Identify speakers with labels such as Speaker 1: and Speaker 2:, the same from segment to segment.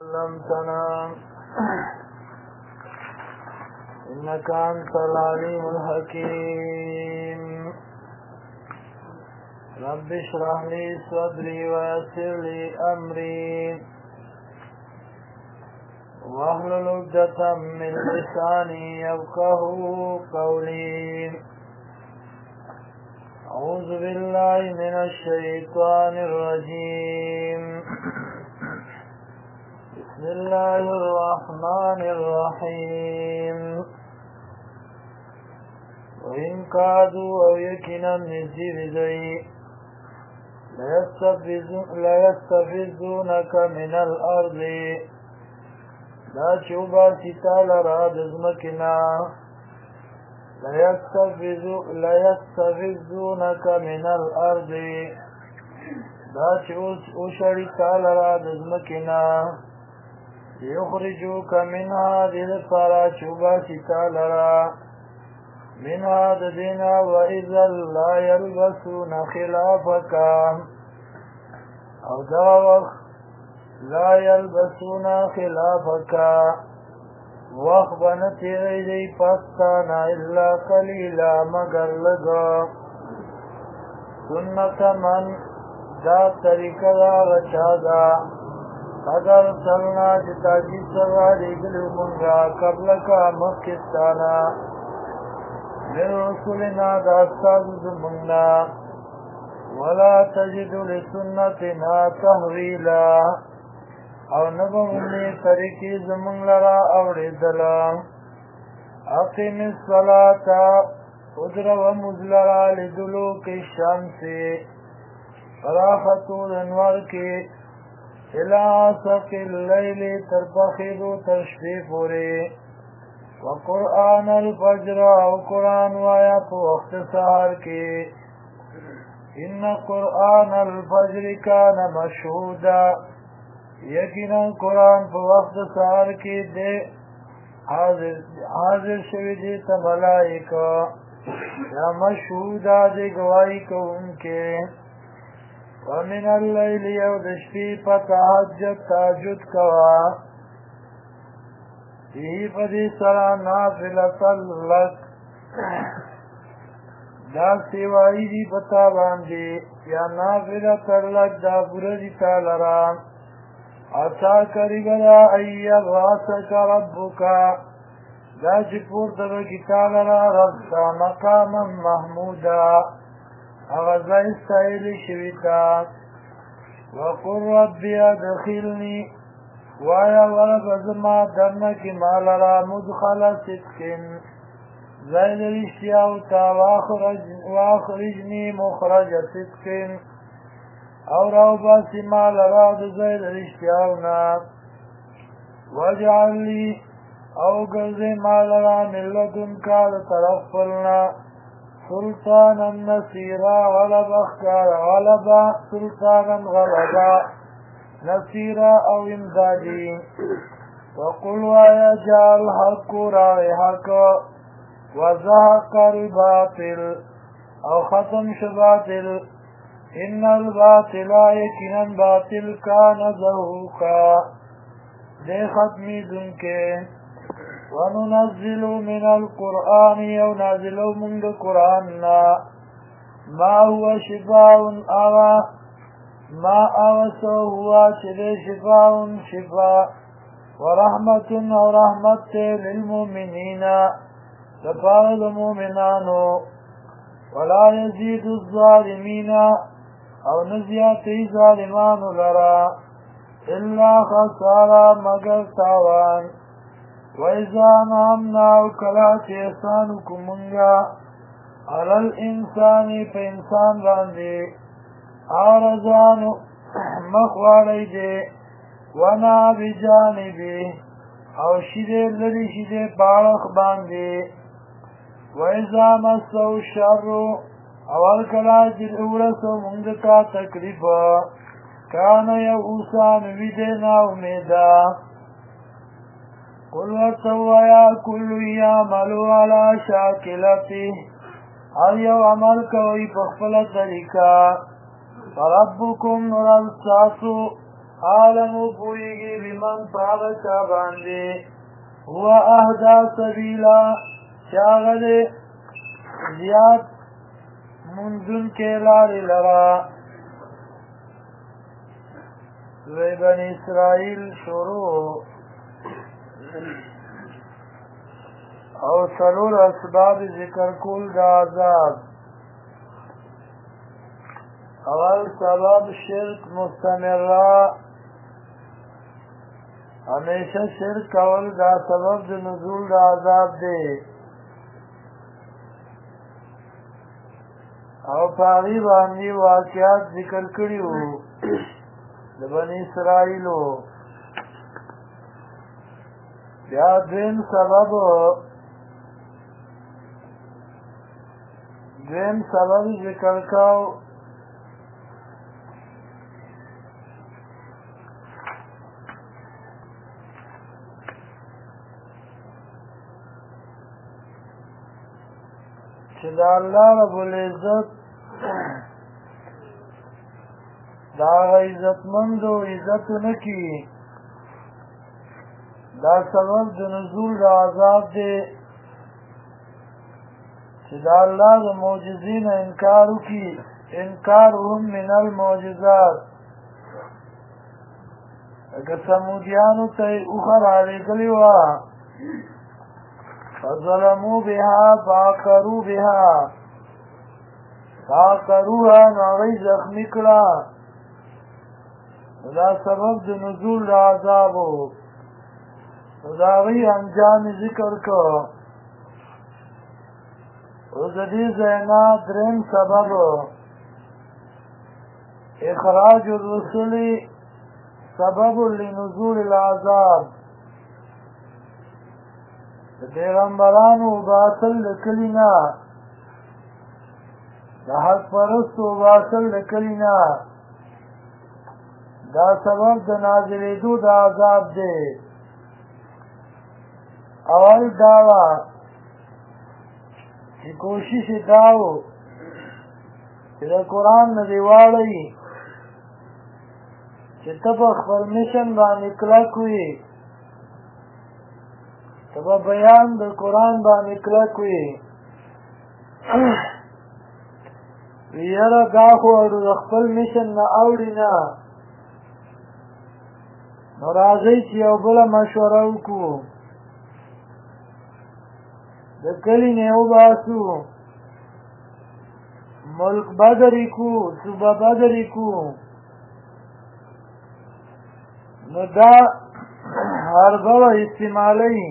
Speaker 1: علمتنا إنك أنت العليم الحكيم رب اشرح لي صدري ويسر لي أمري واحلل عقدة من لساني يفقهوا قولي أعوذ بالله من الشيطان الرجيم بسم الله الرحمن الرحيم وإن كادوا أو يكنا نزيد زي ليستفزونك من الأرض لا شوبا ستال راد زمكنا ليستفزونك من الأرض لا شوشري تال راد زمكنا يخرجوك منها للفرا شوبا ستال را منها ددنا وإذا لا يلبسون خلافك أو داوخ لا يلبسون خلافك واخبنتي غيري فاستانا إلا قليلا مگر لگا سنة من دا طریقہ دا غچادا اگر سلنا جتاجی سواری گلو منگا قبلکا مکستانا من رسولنا دا استاذ زمنا ولا تجد لسنتنا تحویلا او نبغنی طریقی زمن لرا اوڑدلا اقیم الصلاة ادر و مزلرا لدلوک الشمس فراختو دنور کی الى سق اللیل ترپخیدو تشفیفوری وقرآن الفجر او قرآن وایا پو وقت سحر کی ان قرآن الفجر کان مشہودا یقینا قرآن پو وقت سحر کی دے حاضر شوی دیتا ملائکہ یا مشہودا دے گواہی کو ان کے ومن اللیل یودشفی فتحجد تاجد کوا یہی پدی سرا نافلتا لک دا سیوائی دی پتا باندی یا نافلتا لک دا بردی تالرام اچھا کری گلا ایب غاسک ربکا دا چپور تبکی تالرا ربتا مقاما محمودا اغزا استعیلی شویتا وقل ربی ادخلنی وایا ورب ازما درنکی مالرا مدخل صدقن زید رشتیاوتا واخرجنی مخرج صدقن اور او باسی مالرا زید رشتیاونا وجعل لی او گرزی مالرا ملتن کار طرفلنا سلطانا نصیرا غلبا سلطانا غلبا نصیرا او امدادی وقل وایا جا الحق راوی حق وزحق الباطل او ختم شباطل ان الباطل یقینا باطل کان زهوقا دے ختمی دن کے وننزل من القرآن یو نازلو من قرآننا ما هو شفاء آوا ما آوسو ہوا چلے شفاء شفاء ورحمت و رحمت للمؤمنین لفاظ المؤمنانو ولا يزيد الظالمین او نزیاتی ظالمان لرا الا خسارا مگر تاوان وَإِذَا نَعَمْنَا وَكَلَاتِ احسانكم منگا عَلَى الْإِنسَانِ فَإِنسان باندے آرزان مخوالی دے وَنَا بِجَانِبِ او شدے لدی شدے بارخ باندے وَإِذَا مَسَّوْ الشَّرُّ اول کلاچ اورسو منگتا تکلیفا کان یعوسان ویدینا امیدا قل وتویا کل یعملو علی شاکلتی هر یو عمل کوي په خپل طریقه فربکم رب تاسو عالمو پوئیگی بمن پاغچا باندے هو اهدا سبیلا چاغد زیاد منزن کے لار لرا سورہ بنی اسرائیل شروع او سلور اسباب ذکر کول دا عذاب اول سبب شرک مستمرہ ہمیشہ شرک کول دا سبب دا نزول دا عذاب دے او پاغی باندی واقعات ذکر کریو دا بنی اسرائیلو بیا دویم سبب ذکر کاو چې دا اللہ رب العزت دا عزتمندو عزتو نکی دا سبب د نزول دا عذاب دے چې دا اللہ دا معجزین انکارو کی انکارهم من المعجزات اگر سمودیانو تی اخر آلے گلیوا فظلموا بها فعقروها ناغی زخمی کلا دا سبب د نزول دا عذابو دا غی انجام ذکر کو وزدی زینا درین سبب اخراج الرسول سبب لنزول العذاب پیغمبرانو باطل لکلینا دا حق پرستو باطل لکلینا دا سبب دا نازلیدو دا عذاب دے اول دعوی چې کوشش داو چې دا قرآن ندیوالی چې تب خپل مشن باندې کلک وي تب بیان د قرآن باندې کلک وي یاره دا خو د خپل مشن نه اوړي نه نو راځئ چې یو بله مشوره وکړو د کلی نه وباسو ملک بدری کو صوبه بدری کو نو دا حربه استعمالی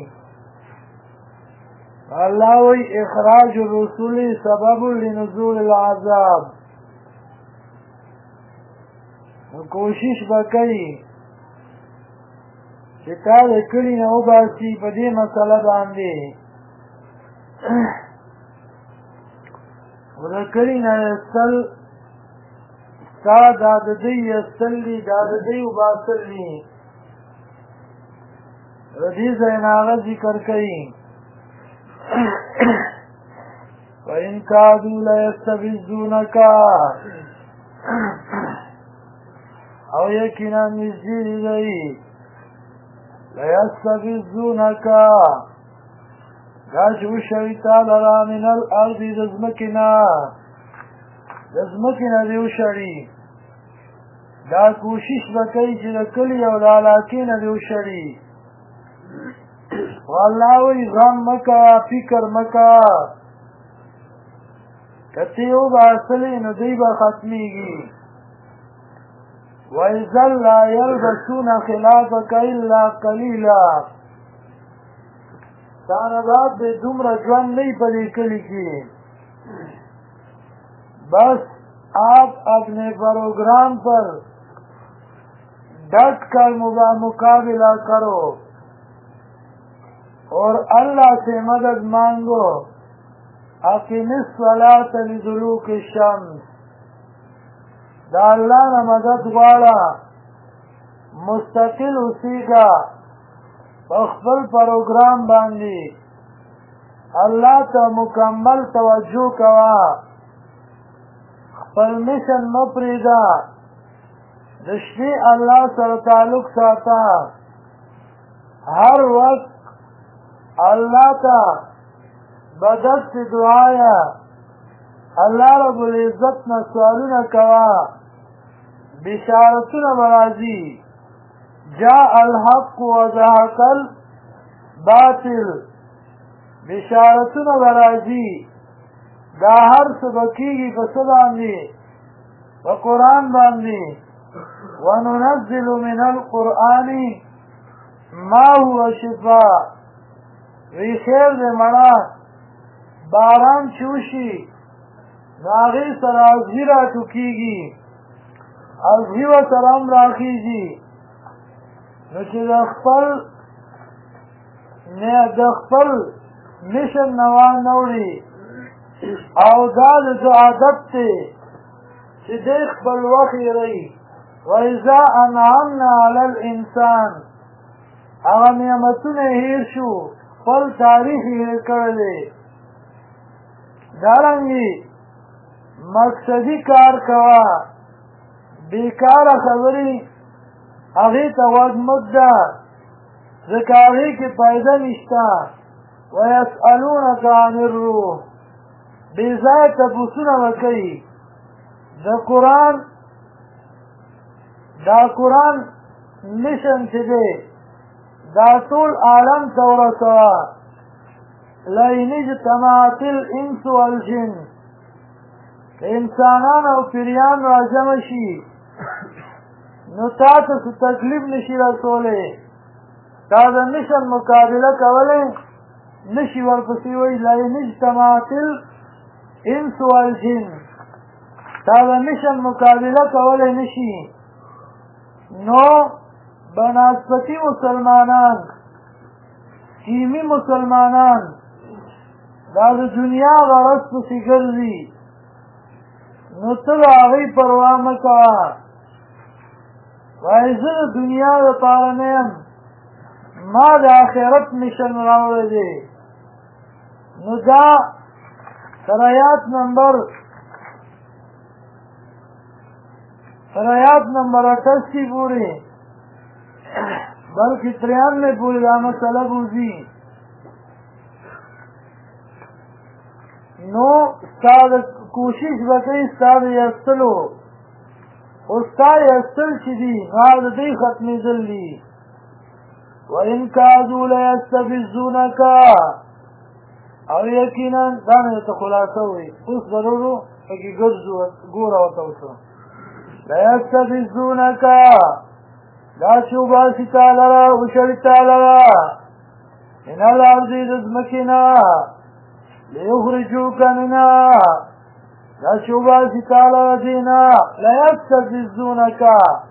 Speaker 1: اللہ وی اخراج الرسول سبب لنزول العذاب نو کوشش بکئی چې تا د کلی نه وباسي په دې مسله باندې و د کلی نه ایستل ستا دا د دوی ایستل دي دا د دوی وباسل دي د دې ځای نه هغه ذکر کوي وإن كادوا ليستفزونك او یقینا نږدې دی ليستفزونك دا چې وشوي تا لرا من الارض د ځمکې نه دې وشړي دا کوشش به کوي چې د کلي او د علاقې نه دې وشړي والله وی غم مکا فکر مکا کتی او باسلی نو دی با ختمیگی وَإِذَا لَا يَلْبَسُونَ خِلَافَكَ إِلَّا قَلِيلًا تانبات بے دمر جوان نہیں پڑی کلی کی بس آپ اپنے پروگرام پر ڈٹ کر مقابلہ کرو اور اللہ سے مدد مانگو اقیم الصلاة لدلوک الشمس دا اللہ نے مدد والا مستقل اسی کا خپل پروگرام باندی اللہ تا مکمل توجہ کوا خپل مشن مپریدا د شپې الله سره تعلق ساته هر وخت الله ته بدست دعایا الله رب العزت نه سوالونه کوا بشارتونه برازي جاء الحق وزهق الباطل بشارتونه برازي دا هر څه بکیږي په څه باندې په قرآن باندې وننزل من القرآن ما هو شفاء وی خیر دې مړه باران چوشي ناغی سره ازغی را ټوکیږي ازغی و سره هم راخیږي نو چې د خپل مشن نوان نوړي او دا د عادت دی چې د خپل وخت رہی وإذا أنعمنا على الإنسان هغه نعمتونه هیر شو خپل تاریخ هیر کړلی دارنګې مقصدی کار کوا بیکاره خبرې هغې ته غوږ مه ږده ځکه هغې کې فایده نشته ویسألونک عن الروح بېځایه تپوسونه به کوي دا قرآن مشن چې دی دا ټول عالم ته ورسوه لئن اجتمعت الانس والجن انسانان او پیریان راجمع شي نو تا ته څه تکلیف نشي رسولی تا د مشن مقابله کولی نشي ورپسې وایي لئن اجتمعت الانس والجن تا د مشن مقابله کولی نشي نو بناسبتی مسلمانان کیمی مسلمانان دا د دنیا غرض پسې ګرځي نو ته د هغې پروا مه کوه وایي زه د دنیا دپاره نه یم ما د آخرت مشن راوړی دی نو دا تر آیات نمبر 88 پورې بلکې 93 پورې دا مسله بوځي نو ستا د کوشش به کوي ستا د یستلو خو ستا یستل چې دي هغه د دوی ختمېدل دي وإن كادوا ليستفزونك او یقینا دا مې ته خلاصه وایي اوس به ورو پکې ګرځو ګوره ورته اوسه ليستفزونك دا چې وباسي تا لره وشړي تا لره من الارض د ځمکې نه ليخرجوك منها دا چې وباسي تا لره دې نه ليستفزونك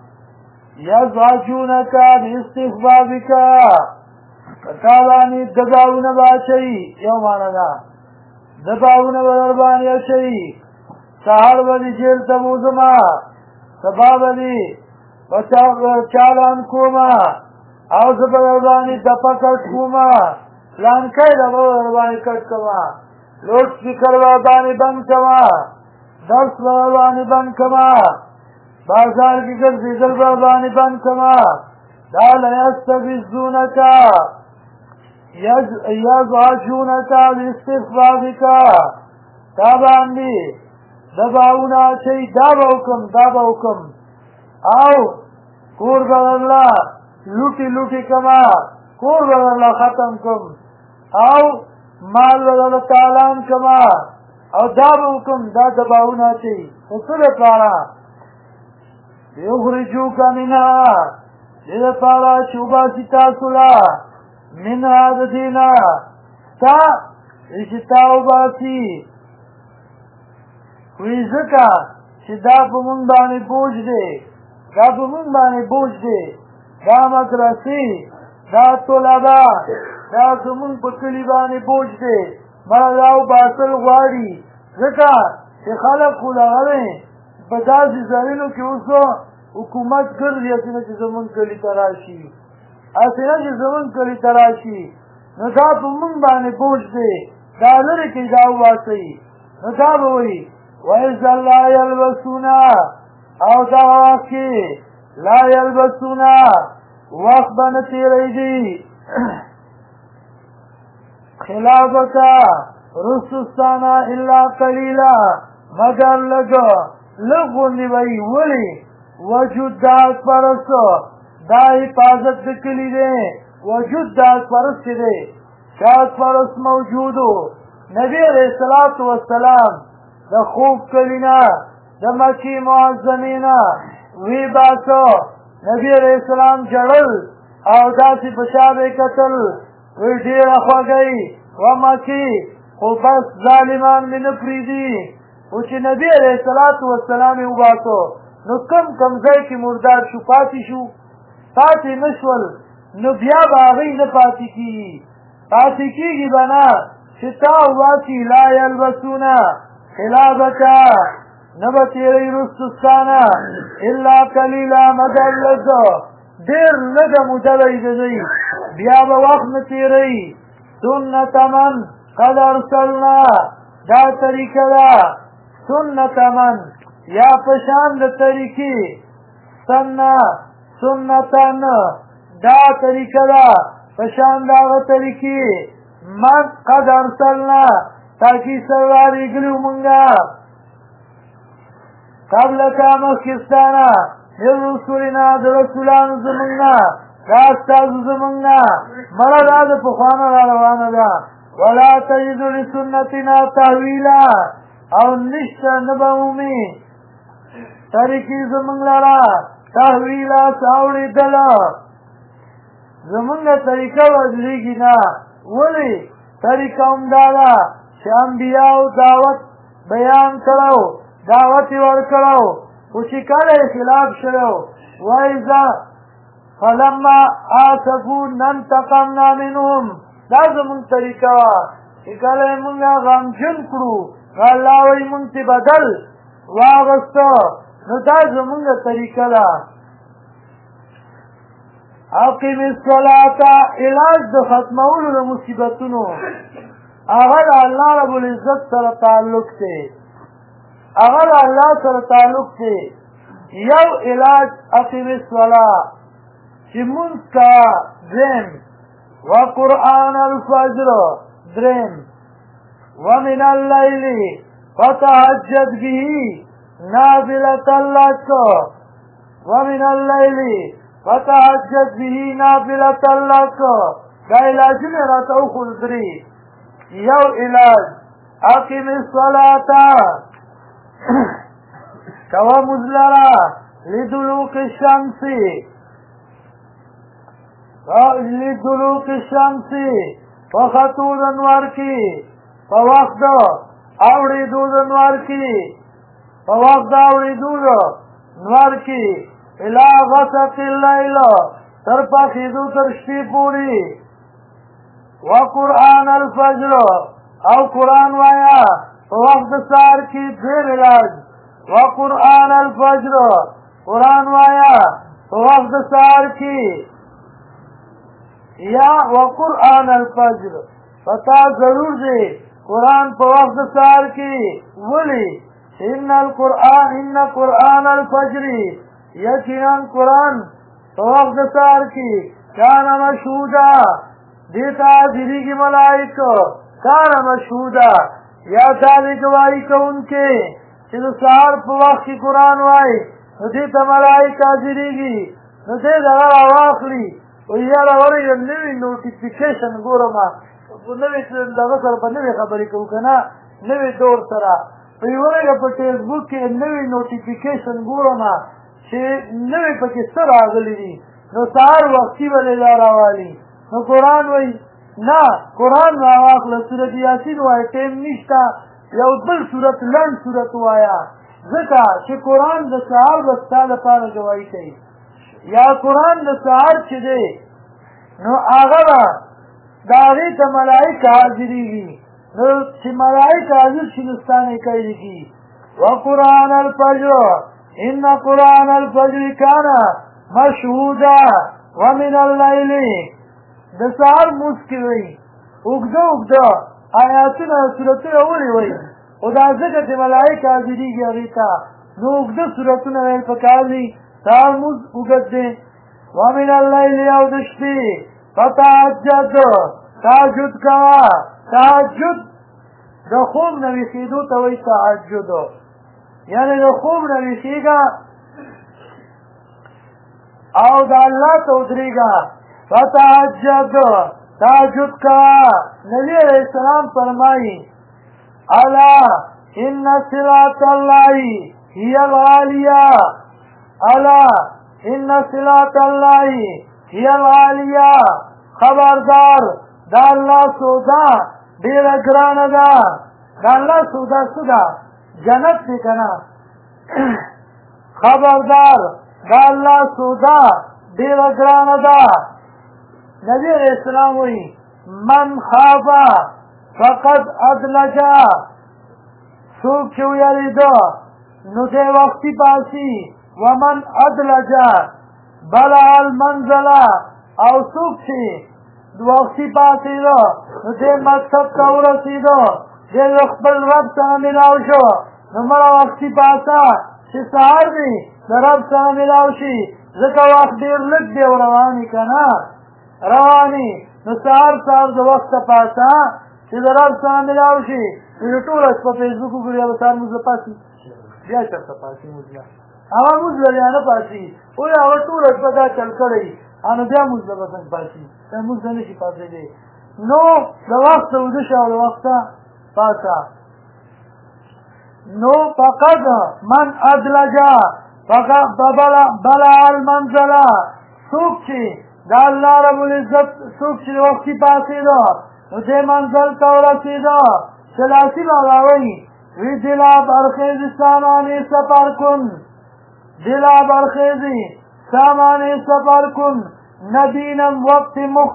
Speaker 1: يزعجونك باستخفافك پتا باندې دباونه باچوي یو معنی ده دباونه به در باندې اچوي سهار به دې جیل ته بوځمه سبا به دې چالان کومه او زه به در باندې دپه کټ کومه پلانکی ده به در باندې کټ کومه لوډ سپیکر به باندې بند کومه درس به باندې بند کومه بازار کې ګرځېدل به باندې بند کومه دا لیستفزونک یزعجونک باستخفافک تا باندې دباونه اچوي دا به حکم او کور به درله لوټې کمه کور به درله ختم کم او مال به درله تالان کمه او دا به حکم دا دباونه اچوي خو څه دپاره لیخرجوک منها دې دپاره چې وباسي تاسو له منها د دې نه تا چې تا وباسي وی ځکه چې دا په مونږ باندې بوج دی دا مدرسې دا طلبه دا زمونږ په کلي باندې بوج دی مړه دا وباسل غواړي ځکه چې خلک خو دغه دی په داسې ځایونو کې اوس حکومت ګرځي هسې نه چې زمونږ کلي ته راشي نو دا په مونږ باندې بوج دی دا لرې کې دا وباسئ نو دا به وایي وإذا لا يلبسون او دا واقع لا یلبسونا وقت بن تیریدی خلافتا رسوستانا الا قلیلا مگر لغونی وی ولی وجود داک پرسو دا حفاظت دکلی دے وجود داک پرس دے شاک پرس موجودو نبی علیہ السلام دا خوب کلینا دا مکی معظمینا وی باسو نبی علیہ السلام جڑل او داسی بشاب قتل وی دیر اخواگئی ومکی خو بس ظالمان من پریدی وچی نبی علیہ السلام او باسو نو کم ځای کی مردار شو پاتی نشول نو بیا باغی نپاتی کی بنا چتا واسی لا یلبسونا خلابتا نبتیری رستستانا الا قلیلا مگر لگو دیر لگا مدلی دزی بیا با وقت نتیری سنت من قد ارسلنا دا طریقه دا سنت من یا پشان دا طریقی سنتن دا طریقه دا پشان دا طریقی من قد ارسلنا تاکی سرواری گلو منگا قبل کامل کستانا من رسولنا دا رسولان زمنگا دا استاز زمنگا مرد آد پخوانا را روانا دا ولا تجد لسنتنا تحویلا او نشتا نباومی طریقی زمنگ لرا تحویلا ساوڑی دلا زمنگا طریقہ وزلیگی نا ولی طریقہ امدادا چه انبیاء دعوت بیان کرو دعوتی ور کرو خوشی کل خلاف شرو ویزا فلما آسفون ننتقمنا منهم لازم طریقہ اکل منگا غمجن کرو غلاوی منتی بدل واغستو نو دا زمونگا طریقہ دا اقیم الصلاة علاج دا ختمولو دا مصیبتونو اگر اللہ رب العزت سر تعلق تے اگر اللہ سر تعلق تے یو علاج اقیم الصلاة چی منز کا درم وقرآن الفجر درم ومن اللیل فتحجد به نافلة لك ومن الليل فتحجد به نافلة لك دا علاج میں راتو خلدری یو علاج اقیم الصلاة کوا مزلرا لدلوک الشمس فخطود انوار کی فوقت اوڑی دود انوار کی فوقت اوڑی دود انوار کی الى غسق اللیل ترپا خیدو ترشتی پوری وقرآن الفجر او قرآن وایا فوقت سار کی دیر علاج وقرآن الفجر قرآن وایا فوقت سار کی یا وقرآن الفجر پتا ضرور دے قرآن پا وقت سار کی ولی ان قرآن الفجر یقیناً قرآن پا وقت سار کی کانا مشہودا دیتا حاضری کی ملائک کانا مشہودا یا تالی گواہی کو ان کے چلو سار پا وقت کی قرآن وائی دیتا ملائک حاضری کی دیتا غیر آواخلی ویارا وری نوی نوٹیفیکیشن گورما نوی دغه سره په نوی خبرې کوو که نه نوی دور سره ویورګه په فیسبوک کې نوی نوټیفیکیشن ګورم چې نوی پکې څه راغلی دي نو سهار وختي به دا راوالي نو قرآن وایي نه قرآن راواخله سورت یاسین وایه ټیم نشته یو بل سورت لنډ سورت ووایه ځکه چې قرآن د سهار به ستا لپاره ګواهي کوي یا قرآن د سهار چې دی نو هغه به د هغې ته ملایک حاضرېږي نو چې ملایک حاضر شي نو ستا نه کیږي وقرآن الفجر ان قرآن الفجر کان مشهودا ومن اللیل د سهار مونځ کې وایي اوږده اوږده آیاتونه سورتونه ولې وایي خو دا ځکه چې ملایک حاضرېږي هغې ته نو اوږده سورتونه ویل پکار دي سهار مونځ اوږد دی ومن اللیل او د شپې فتهجد تهجد کوه تهجد د خوب نه ویښېدو ته وایي تهجد یعنې د خوب نه ویښېږه او د الله ته ودرېږه فتهجد تهجد کوه نبي علیه السلام فرمایي الا ان صلات الله هي العالیه الا ان صلات الله هي العالیه خبردار دا الله سودا ډېره ګرانه ده دا الله سودا څه ده جنت دی که نه خبردار دا الله سودا ډېره ګرانه ده نبي علیه السلام وایي من خافه فقد ادلجه څوک چې ویرېده نو دی وختي پاسي ومن ادلجه بلع المنزله او څوک چې وختي پاڅېده نو دی مقصد ته ورسېده دی له خپل رب سره ملاو شو نو مړه وختي پاڅه چې سهار دی د رب سره ملاو شي ځکه وخت ډېر لږ دی او روانې که نه روانې نو سهار د وخته پاڅه چې د رب سره ملاو شي نو ټوله شپه فیسبوک وګوري او سهار مونځ له پاڅي بیا چېرته پاڅي مونځ له هغه مونځ له بیا نه پاڅي وایي هغه ټوله شپه دا چل کړی نو بیا مونځ له به څنګه پاڅي بیا مونځ له نه شي پاڅېدی نو د وخته ویده شه او د وخته پاڅه نو فقد من ادلجه فقد بلع المنزله څوک چې د الله رب العزت څوک چې وختي پاڅېده نو دې منزل ته ورسېده سلاسی بابا وایي وی دلا برخیزی سامانې سفر کن دلا برخیزی سامانې سفر کن نبینم وقت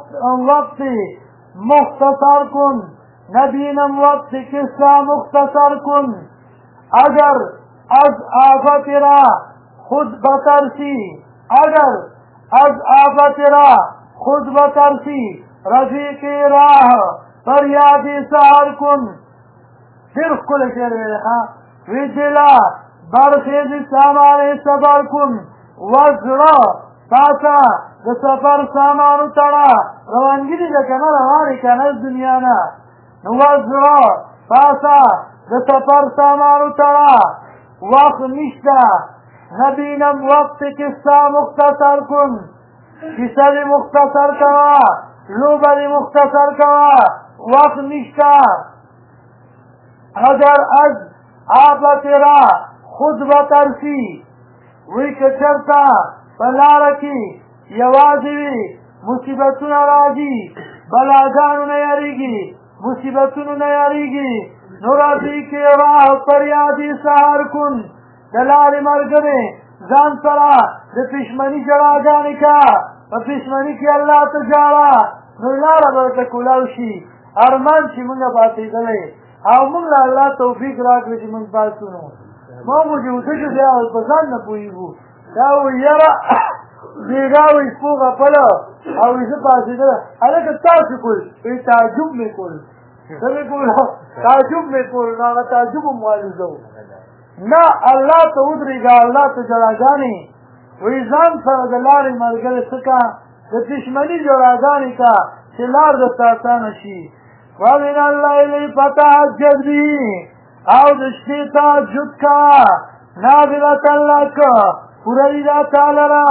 Speaker 1: مختصر کن نبینم وقت قصه مختصر کن اگر از آفت را خود بترسی اگر از آفت را خود بترسی رفیق راه فریادی سهر کن پھر کل شعر میں رہا وی دلا برخیز سامان سفر کن وزرا تاسا د سفر سامانو تڑا روانگی دی کنه روانی کنه دنیا نا وزرا تاسا د سفر سامانو تڑا وقت نشتا نبینم وقت قصہ مختصر کن قصہ دی مختصر کوا لوبا دی مختصر کوا وقت نشتا اگر از آفت را خود بترسی وی که چرتا پلارکی یوازی مصیبتون راجی بلاگانو نیاریگی مصیبتون نیاریگی نورازی که راہ پریادی سہر کن دلال مرگنے زان سرا ده پشمنی جراغانی کا و پشمنی کی اللہ تجارا نولارا برتا کلاوشی ارمان چی منگا باتی دلے او مونږ له الله توفیق راکړي چې مونږ پاتې نو ما مو چې وته چې بیا په ځان نه پوهېږو دا وایي یاره بېګا وایي سپوږه پله او وایي زه پاڅېدله هلکه تاسو کول وایي تعجب مې کول څه مې کول تعجب مې کول نو هغه تعجب هم معلوزه و نه الله ته ودرېږه الله ته جلاګانې وایي ځان سره د لارې ملګری څه کا د دشمني جلاګانې کا چې لار درته اسانه شي ومن الليل فتهجد به او د شپې تهجد کوه نافلة لک پوره دي دا تا لره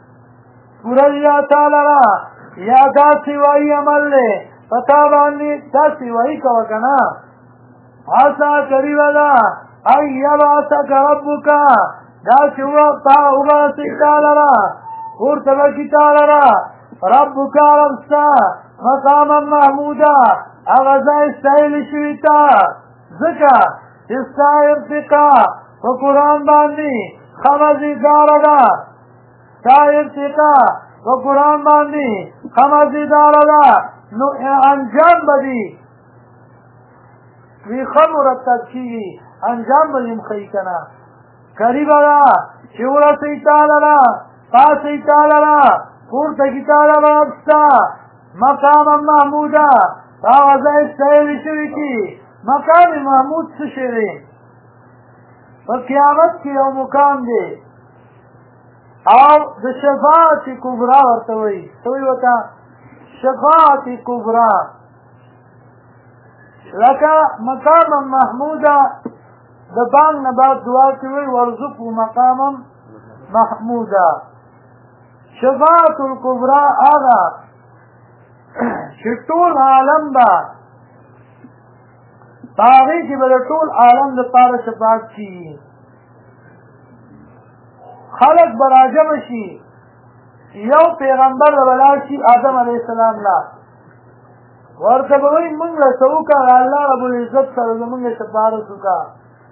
Speaker 1: یا داسې وایي عمل دی په تا باندې داسې وایي کوه که نه عسا قریبه ده ان یبعثک ربک دا چې وباسي تا لره پورته به کي تا لره ربک ربسته مقاما محموده هغه ځای ستایلي شوي تا ځکه چې ستا ارتقا په قرآن باندې ښه مزېداره ده ستا ارتقا په قرآن باندې ښه مزېداره ده نو انجام به دي وی ښه مرتب کېږي انجام به دې ښیي که نه قریبه ده چې ورسئ تا لره پاسئ تا لره پورته کي تا لره ستا مقاما محموده هغه ځای ستایلي شوي کې مقام محمود څه شی دی په قیامت کې یو مقام دی او د شفاعت کبرا ورته وایي څه وایي ورته شفاعت کبرا لکه مقام محموده د بانګ نه بعد دعا کې وایي وارزقه مقاما محموده شفاعت الکبرا هغه چې ټول عالم به په هغې کې به د ټول عالم دپاره شفاعت کېږي خلق به راجمع شي یو پیغمبر به ولاړ شي آدم علیه السلام لا ورته به وایي مونږ له څه وکړه الله رب العزت سره زمونږ سفارش وکړه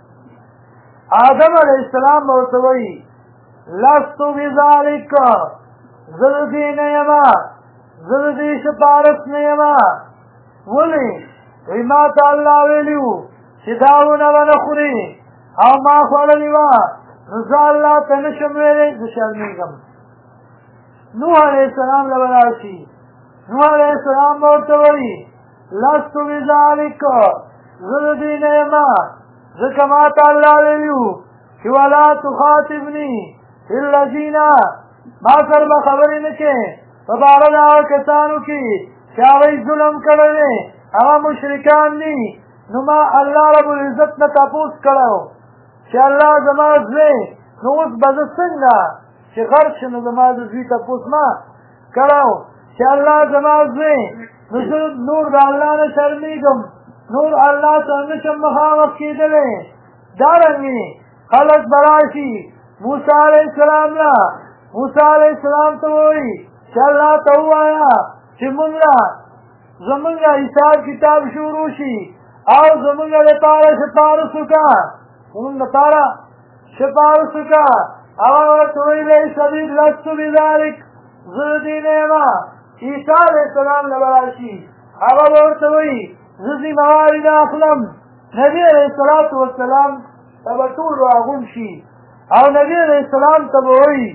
Speaker 1: آدم علیه السلام به ورته وایي لست بذلک زه د دې نه یمه زه د دې سفارش نه یمه ولې وایي ما ته الله ویلي وو چې دا ونه به نه خورې او ما خوړلې وه نو زه الله ته نه شم ویلی زه شرمېږم نوح علیه السلام له به لاړ شي نوح علیه السلام به ورته وایي لست بذلک زه د دې نه یمه ځکه ما ته الله ویلي وو چې ولا تخاطبني فی الذین ما سره به خبرې نه کې په باره د هغه کسانو کې چې هغوی ظلم کړی دی هغه مشرکان دي نو ما الله رب العزت نه تپوس کړی و چې الله زما زوی نو اوس به زه څنګه چې غرق شم نو زما د زوی تپوس ما کړی و چې الله زما زوی نو زه نور د الله نه شرمېږم نور الله ته نه شم مخامخ کېدلی دارنګې خلک به راشي موسی علیه السلام له موسی علیه السلام ته وایي چې الله ته ووایه چې مونږ له زمونږ حساب کتاب شروع شي او زمونږ لپاره سفارش وکړه زمونږ لپاره سفارش وکړه هغه ورته ویلی سبیل لست بذلک زه د دې نه یمه عیسی علیه السلام له به راشي هغه به ورته وایي زه ذمهواري نه اخلم نبي علیه الصلاة والسلام ته به ټول راغونډ شي او نبي علیه السلام ته به وایي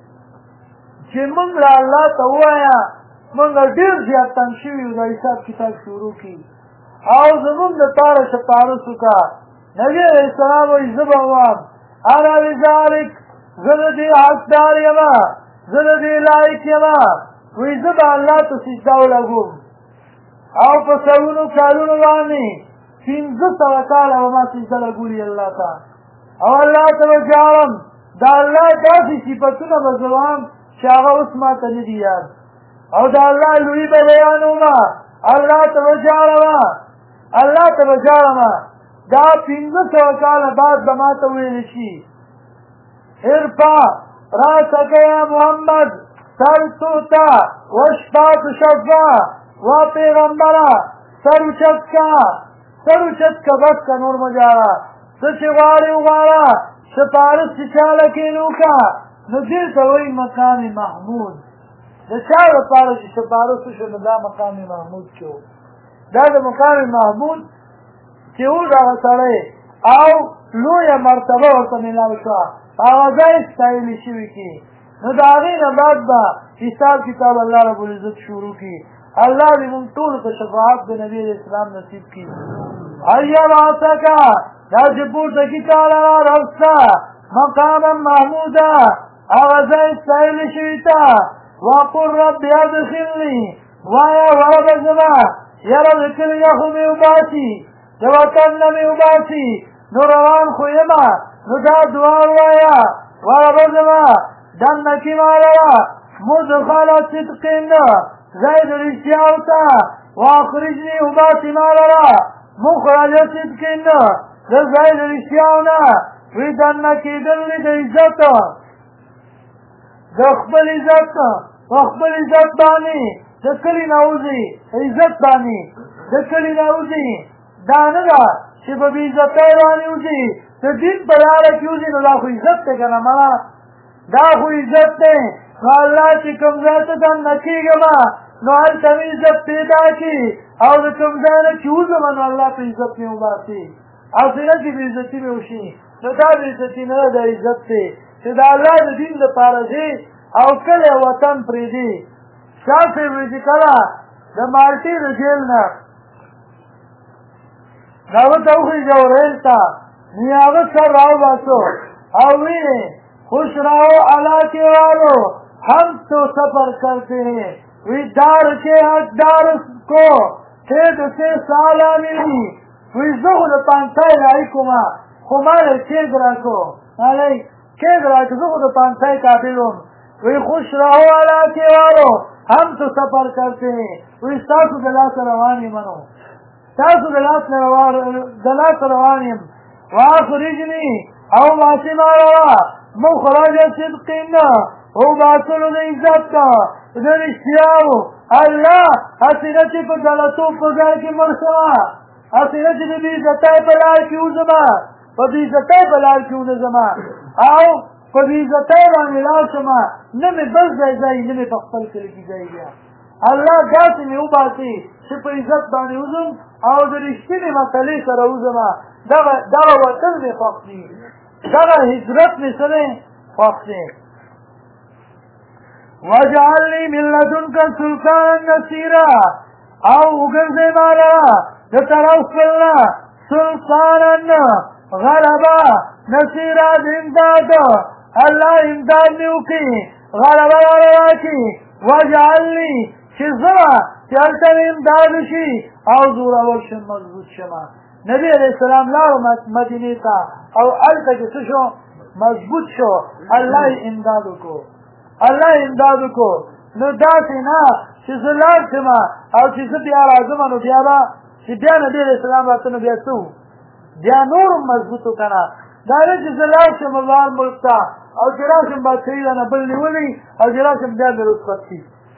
Speaker 1: چې مونږ له الله ته ووایه مونږ ډېر زیات تنګ شوي یو د حساب کتاب شروع کړي او زمونږ دپاره سفارش وکړه نبي علیه السلام وایي زه به ووایم انا بذلک زه د دې حقدار یمه زه د دې لایق یمه وایي زه به الله ته سجده ولګوم او په سلونو کالونو باندې 1500 کاله به ما سجده لګولي الله ته او الله ته به ژاړم د الله داسې صفتونه به زه وایم چې هغه اوس ما ته نه دي یاد او د الله لوی به بیانومه الله ته به ژاړمه الله ته به ژاړمه دا 1500 کاله بعد به ما ته ویلی شي ارفع راسک یا محمد سر توتا وشفا تشفا و پیغمبره سر اوچت کا بس کا نور مجاره څه چې غواړې وغواړه سفارش چې چاله کښېنو وکړه نو دې ته وایي مقام محمود د چا لپاره چې سفارش وشو نو دا مقام محمود کې و دا د مقام محمود چې و دغه سړی او لویه مرتبه ورته میلاو شوه په هغه ځای ستایلې شوي کې نو د هغې نه بعد به حساب کتاب الله رب العزت شروع کړي الله دې موږ ټولو ته شفاعت د نبي علیه السلام نصیب کړي هیا بعثکه دا چې پورته کړي تعالی رب سته مقاما محموده هغه ځای ستایلې شوي ته وقل رب ادخلني وایه وربه زما یاره د کلي نه خو مې وباسي د وطن نه مې وباسي نو روان خو یمه نو دا دعا ووایه وربه زما دننه کې ما لره مدخل صدقین ځای د رښتیاو ته واخرجني وباسي ما لره مخرج صدقین د ځای د رښتیاو نه وی دننه کېدل مې د عزت د خپل عزت په خپل عزت باندې د کلي نه وځي عزت باندې د کلي نه وځي دا نه ده چې په بې عزتۍ باندې وځي د دین په لاره کې وځي نو دا خو عزت دی که نه مړه دا خو عزت دی نو الله چې کوم ځای ته دننه کېږم نو هلته مې عزت پیدا کړي او د کوم ځای نه چې وځم نو الله په عزت مې وباسي هسې نه چې بې عزتي مې وشي نو دا بې عزتي نه ده د عزت دی چې د الله د دین دپاره دی او کله وطن پرېږدي شاه صاحب وایي چې کله د مالټې د جیل نه هغه ته وخېږه ریل ته نو هغه سر راوباسو او ویې خوش رہو اللہ کے والو ہم تو سفر کرتے ہیں وی دار کے حقدار کو خید سے سالہ ملی وی زغل پانتای لائی کما خمال خید راکو علی خید راکو زغل پانتای کابلون وی خوش رہو اللہ کے والو ہم تو سفر کرتے ہیں وی ستاسو دلاس روانی منو ستاسو دلاس روانیم واخرجنی او باسی ماروا مخرج صدقنا او باسلو دا عزت کا دا رشتیاو اللہ حسینتی پا غلطو پزار کی مرسوا حسینتی پا بیزتای پلار کی اوزما پا بیزتای پلار کی اونزما او پا بیزتای رانگلال شما نمی بس جای جای نمی پخپل کلکی جای گیا اللہ جاتی میں او باسی چه پا عزت بانی اوزم او دا رشتی میں مسئلی سر اوزما دا وطن میں خوختی دا حجرت میں سنے خوختی وَجَعَلْنِي مِن لَّدُنْكَ سُلْطَانًا نَصِيرًا او اگرزے مالا طرف کرنا سلطانا غلبا نصیرا امداد اللہ امداد نیو کی غلبا غلبا کی وَجَعَلْنِي شزما چلتن امداد شی او زور اولشن مضبوط شما نبی علیہ السلام لارو مدینی تا او علتا کسو شو مضبوط شو اللہ امدادو کو اللہ امدادو کو نو داسی نا چی زلال شما او چی زبیا رازما نو بیابا چی بیا نبی علیہ السلام راتنو بیا سو بیا نورم مضبوطو کنا داره چی زلال شما لار ملکتا او جراشم با چیدانا بلنی ولی او جراشم بیا درست پتی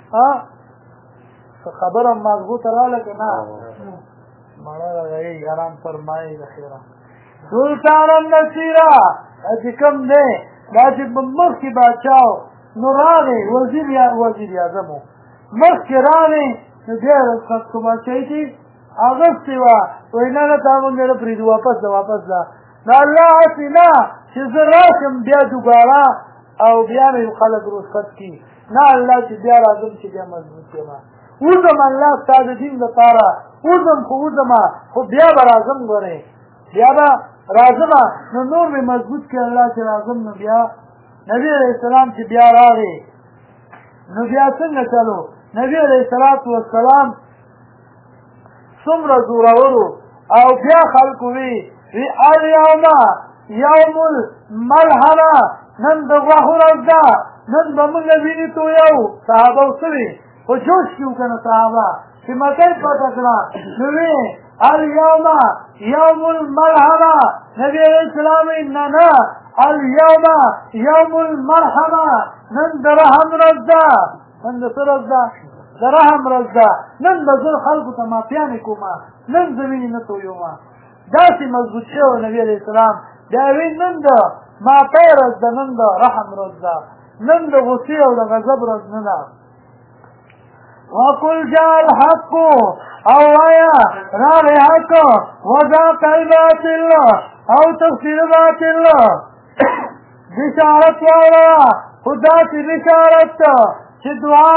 Speaker 1: خبرم مضبوط را لکنا مانا لگئی آرام فرمائی دخیرا سلطانا نصیرا ایسی کم دے داچی مخ کی بادشاو نو رانے وزیر اعظمو مخ کی رانے نو دیر خط کو بادشاہی تھی آغستی وا وینا نتامون دیر پریدو واپس دا نا اللہ حسی نا چیز راشم بیا دوبارا او بیا میں خلق روز خط کی نا اللہ چی بیا رازم چی بیا مضبوط کیما اوزم اللہ استاد دین دپارا اوزم خو بیا با رازم گوره بیا با رازم نو نور میں مضبوط کی اللہ چی رازم نو بیا نبی علیہ السلام چی بیا راغی نو بیا سنگ چلو نبی علیہ السلام سمر زورورو او بیا خلقوی وی الیوم یوم الملحمه نن دغواهو رزدا نن بمونگ بینی تو یو صحابه سوی و جوش کیو کنه صحابه چی مکر پتکنا نوی الیوم یوم الملحمه نبی علیہ السلام اننا الیوم یوم المرحمه نن درهم رزدا نن دسر رزدا درهم رزدا نن بزر خلقو تمافیانی کوما نن زمینی نتو یوما داسی مضبوط شو نبی علیہ السلام داوی نن دا ماپی رزدا نن دا رحم رزدا نن دا غصی او دا غضب رزدنا وَقُلْ جَاءَ الْحَقُّ او آیا راہ حق وَذَاقَ الْبَاطِلُ او تفسیر باطل بشارت والا خدا کی بشارت چی دعا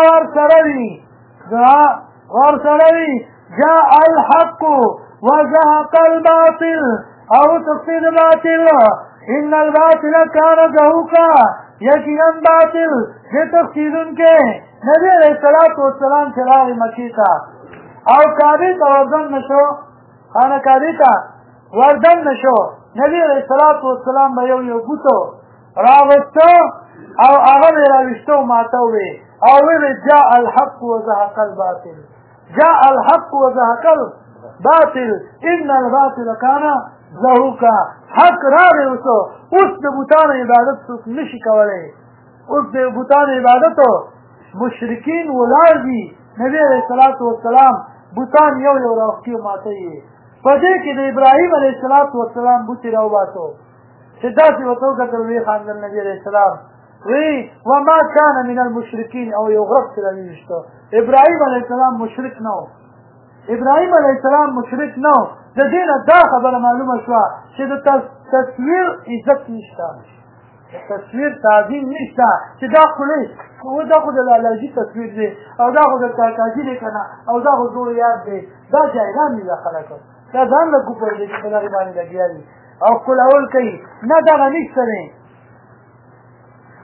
Speaker 1: ور سروی جاء الحق وزهق الباطل او تفسیر باطل ان الباطل کان زهوقا یقینا باطل یہ تفسیر ان کے نبی علیہ السلام چراغ مکی تا او کابی تا وردن نشو خانہ کابی تا وردن نشو نبی علیہ السلام با یو بوتو راوستو او اغم راوشتو ماتووی او وی جاء الحق وزهق الباطل جاء الحق وزهق الباطل ان الباطل کان زهوقا حق راوستو اس د بوتان عبادت سوک نشی کولے اس د بوتان عبادتو مشرکین ولار دی نبی علیہ السلام بوتان یو راوختی ماتوی پدې کې د ابراهیم علیه السلام بوتي راوباسو چې داسې ورته وکتل وی خاندل نبی علیه السلام وی وما كان من المشرکین او یو غرب سره ویشتو ابراهیم علیه السلام مشرک نه ابراهیم علیه السلام مشرک نه د دې نه دا خبره معلومه شوه چې د تصویر عزت نشته تصویر تعظیم نشته چې دا خو دا خو د لالجي تصویر دی او دا خو د کاکاجي دی کنه او دا خو زوړ یاد دی دا جایران دي دا خلک دا ځان له کوپر دی چې په دغې باندې لګیا دي او ښکلول کوي نه دغه نشته دی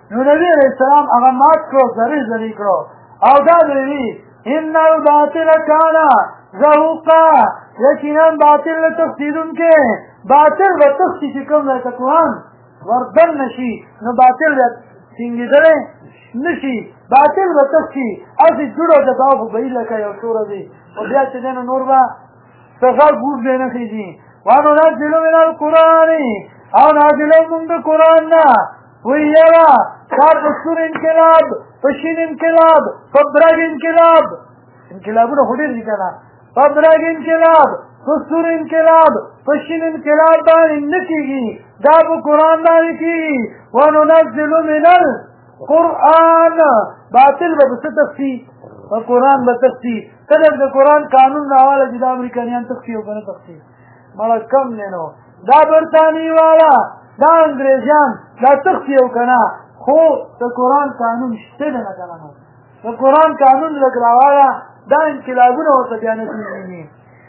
Speaker 1: نو نبی علیہ السلام هغه مات کړو زری کړو او دا دوی ان الباطل کان زهوقا یقینا باطل تفسیرونکې باطل به تفسیر چې کوم ځای ته قرآن وردن نشي نو باطل به ټینګېدلی نشي باطل به تفسیر هسې جوړو د دا خو به لکه یو توره دی او بیا چې دی نو نور به څه بوټ دی نه خېږي وننزل من القرآن او نازلو مونږ د قرآن نه وی یاره دا په سور انقلاب په شین انقلاب په برګ انقلاب انقلابونه خو ډېر دي که نه په برګ انقلاب په سور انقلاب په شین انقلاب باندې نه کېږي دا په قرآن باندې کېږي وننزل من القرآن باطل به څه تخفي په قرآن به تخفي ته د قرآن قانون نه حواله چې دا امریکایان تخفي او که نه تخفي مړه کم دی نو دا برطانیې والا دا انګریزیان دا تخفي او که نه خو د قرآن قانون شته دی نه که نه د قرآن قانون لږ راواله دا انقلابونه ورته بیا نه کېږي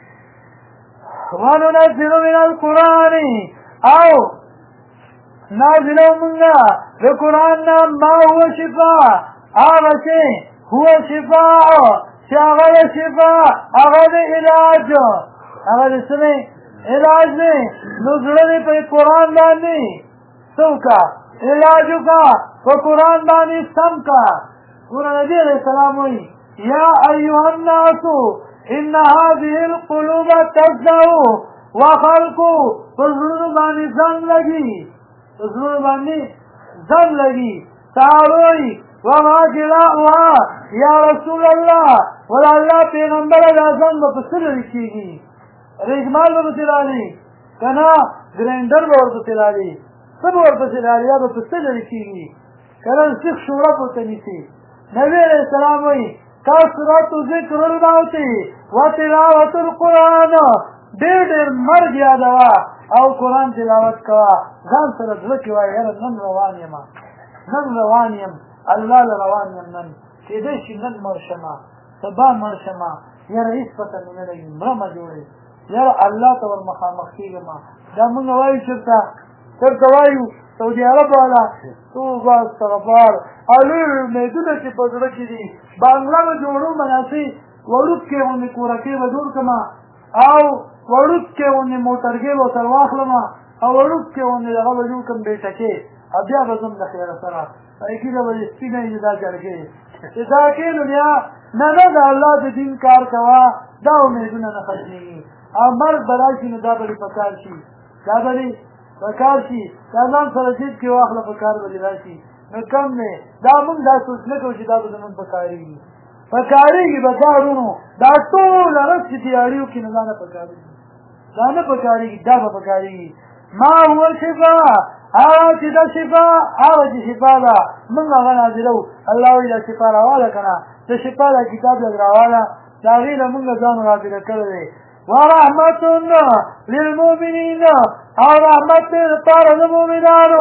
Speaker 1: وننزل من القرآن او نازلو مونږه د قرآن نه ما هو شفاء هغه چې هو شفاء چې هغه د شفاء هغه د علاج هغه د څه دی علاج دی نو زړه دې په قرآن باندې څه وکړه علاج وکړه په قرآن باندې سم کړه ګوره نبي علیه السلام وایي یا ایها الناس ان هذه القلوب تفزع وخلقو په زړونو باندې زنګ لګي په زړونو باندې زنګ لګي ساروي وما جلاؤها یا رسول الله ولا الله پیغمبر اعظم په څه لري کېږي رجمال به ورپسې رالي که نه ګرینډر به ورپسې رالي څه به ورپسې رالي یا به په څه لرې کېږي که نه سیخ شوړه پورته نیسي نبي علیه السلام وایي کثرت ذکر الموت وتلاوت القرآن ډېر مرګ یادوه او قرآن تلاوت کوه ځان سره زړه کې وایه یاره نن روان یم الله له روان یم نن کېدای شي نن مړ شمه سبا مړ شمه یاره هېڅ پته مې نه لګي مړه مه جوړې یاره الله ته ور مخامخ کېږم دا مونږ وایو چېرته وایو سعودي عرب والا توبه استغفار او لوی امیدونه چې په زړه کې دي بانګله به جوړو مناسي وړوکې غوندې کورکې به جوړ کړمه او وړوکې غوندې موټرګې به ورته واخلم او وړوکې غوندې دغه به جوړ کړم بیټکې او بیا به ځم د خیره سره ایکېده به دې سپینه وي دا جرګې چې دا کې نو بیا نه د الله د دین کار کوه دا امیدونه نه ختمېږي او مرګ به راشي نو دا به دې پکار شي دا به دې پکار شي دا ځان سره جیب کې واخله پکار به دې راشي نو کم دی دا مونږ دا سوچ نه کوو چې دا به زمونږ پکارېږي پکارېږي به دا ورونو دا ټوله رس چې تیاري وکړي نو دا نه پکارېږي دا نه پکارېږي دا به پکارېږي ما هو شفا هغه چې دا شفا هغه چې شفا ده مونږ هغه نازلو الله وایي دا شفا راواله که نه د شفا دا کتاب لږ راواله د هغې نه مونږ ځان رابطه کړی دی ورحمت للمؤمنین او رحمت دی دپاره د مؤمنانو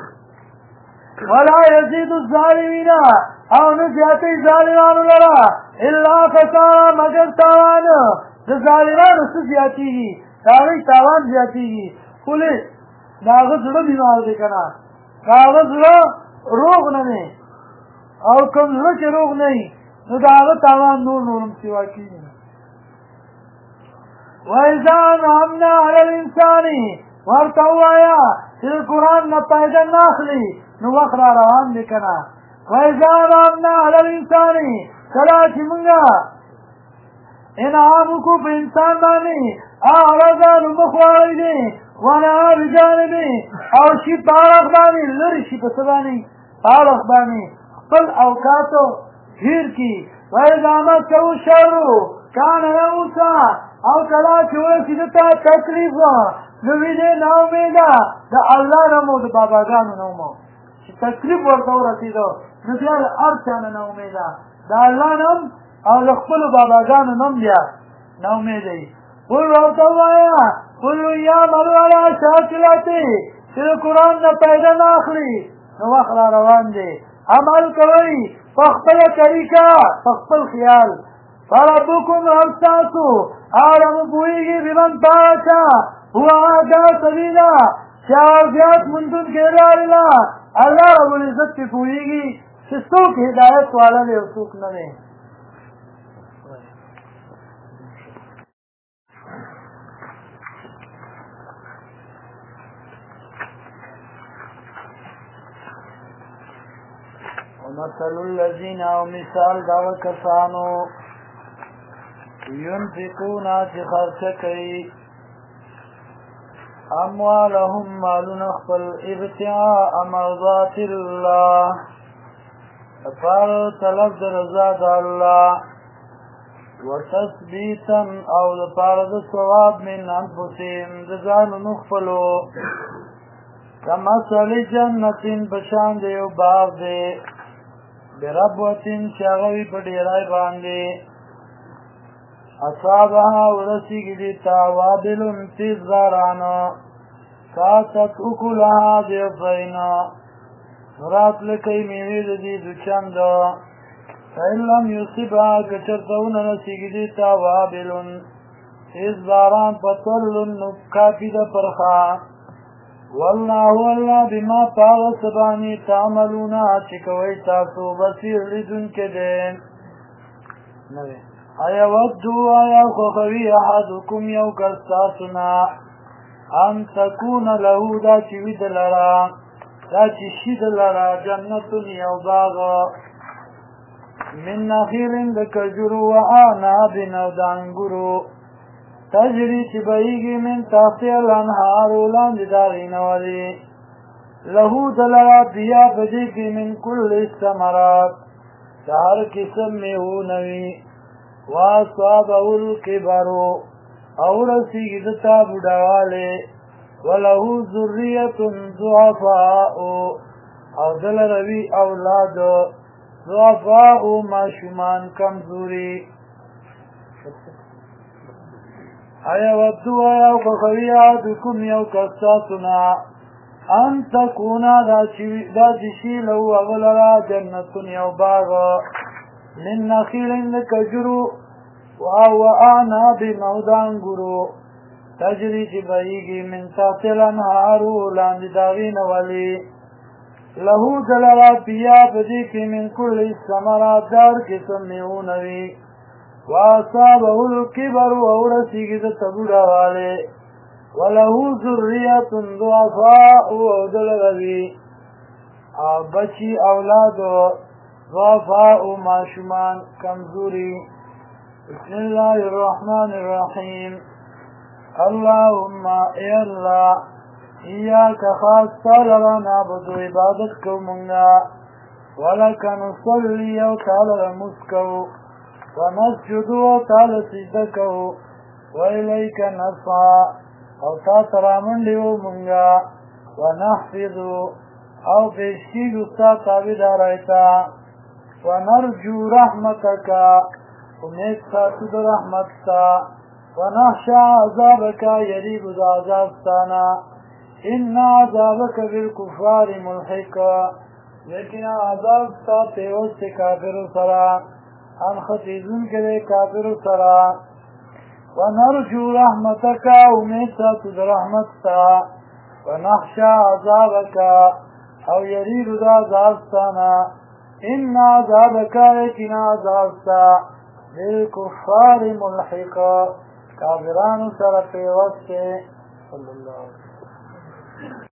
Speaker 1: ولا یزید الظالمین او نه زیاتوي ظالمانو لره الا خسارا مگر تاوان د ظالمانو څه زیاتېږي د هغوی تاوان زیاتېږي ولې د هغه زړه بیمار دی که نه د هغه زړه روغ نه دی او کوم زړه چې روغ نه وي نو د هغه تاوان نور هم سوا کېږي وإذا أنعمنا على الإنسان ورته ووایه چې د قرآن نه فایده نه اخلي نو وخت را روان دی که نه وإذا أنعمنا على الإنسان کله چې مونږه انعام وکړو په انسان باندې اعرض نو مخ واړوي ونهى بجانبه او شي په اړخ باندې لرې شي په څه باندې په اړخ باندې خپل اوقاتو هېر کړي وإذا مسه الشر كان يئوسا او کله چې ورسېده ته تکلیف نو وي دی ناامیده د الله نه مو د باباګانو نه مو چې تکلیف ورته ورسېده نو بیا د هر چا نه ناامیده د الله نه او د خپلو باباګانو نه هم بیا ناامیده وي قل ورته ووایه قل یعمل علی شاکلته چې د قرآن نه پیدا نه اخلي نو وخت را روان دی عمل کوئ په خپله طریقه په خپل خیال فربکم رب ستاسو اعلم پوهېږي بمن پاغه چا هو اهدی سبیلا چې هغه زیات موندونکی لارې ده الله رب العزت پې پوهېږي چې څوک هدایت والا دی او څوک نه دی. ومثل الذین او مثال دغه کسانو ينفقون چې خرچه کوي اموالهم مالون خپل ابتغاء مرضات الله لپاره طلب د رضا د الله وتثبیتا او لپاره د ثواب من انفسهم د ځانونو خپلو کمثل جنت بشان د یو باغ دی بربوة چې هغه وي په ډیرای باندې اصابها ورسیږي دې ته وابل تیز بارانه ساتت اکلها ضعفین راتله کوي میوې د دې دوچنده فإن لم یصبها که چېرته ونه رسیږي دې ته وابل تیز باران فطل نو کافي ده پرخه والله الله بما پاغه څه باندې تعملون چې کوئ تاسو بصیر لیدونکی دی. ايودو آیا خوخوی احدکم یو کس تاسونا ان تکون له دا چې وي دلره دا چې شي دلره جنتون یو باغ من نخیل د کجورو و اعناب او د انګورو تجري چې بهیږي من تحتها الانهار لاندې د هغې نه ولې له دلره بیا په دې کې من کل الثمرات د هر قسم میوونه وي واصابه الكبر او رسیږي دته بوډاوالی وله ذریة ضعفاء او دلره وي اولاد ضعفاء ماشومان کمزوري. ايودو آیا خوخوی احدکم یو کس تاسونا ان تکونا دا چې شي له هغه لره جنتون یو باغ من نخیل د کجورو او اعناب او د انګورو تجري چې بهیږي من تحت الانهار لاندې د هغې نه ولې له دلره بیا په دې کې من کل الثمرات د هر قسم میوونه وي واصابه الكبر او رسیږي دته بوډاوالی وله ذریة ضعفاء او دلره وي بچي اولاد ضعفاء ماشومان کمزوري. بسم الله الرحمن الرحیم اللهم ای الله ایاک خاص تعالی نعبد عبادت کو منگا ولک نصلی او تعالی مسکو ونسجد او تعالی سجده کو وإلیک نسعى او تا ترامنډیو منگا ونحفظ او پیشکیگو ستا تابدار ایتا ونرجو رحمتك امید ساتو در رحمتتا ونخشى عذابك يريب ذا عذابتانا ان عذابك بالكفار ملحق لیکن عذابتا پیوست کافر سرا ان خطیزن کرے کافر سرا ونرجو رحمتك امید ساتو در رحمتتا ونخشى عذابك او يريب ذا عذابتانا ان عذابك لیکن عذابتا بالکفار ملحق کافرانو سره پیوسته. صلی الله علیه